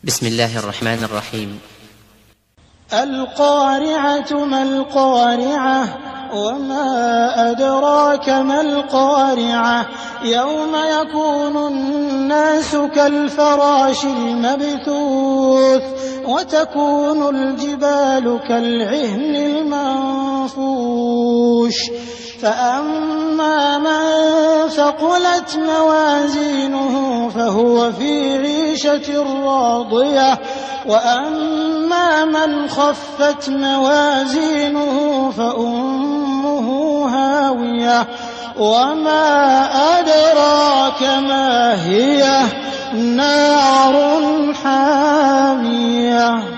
بسم الله الرحمن الرحيم. القارعة ما القارعة وما أدراك ما القارعة يوم يكون الناس كالفراش المبثوث وتكون الجبال كالعهن المنفوش فأما من ثقلت موازينه فهو في عيشة راضية وأما من خفت موازينه فأمه هاوية وما أدراك ما هي نار حامية.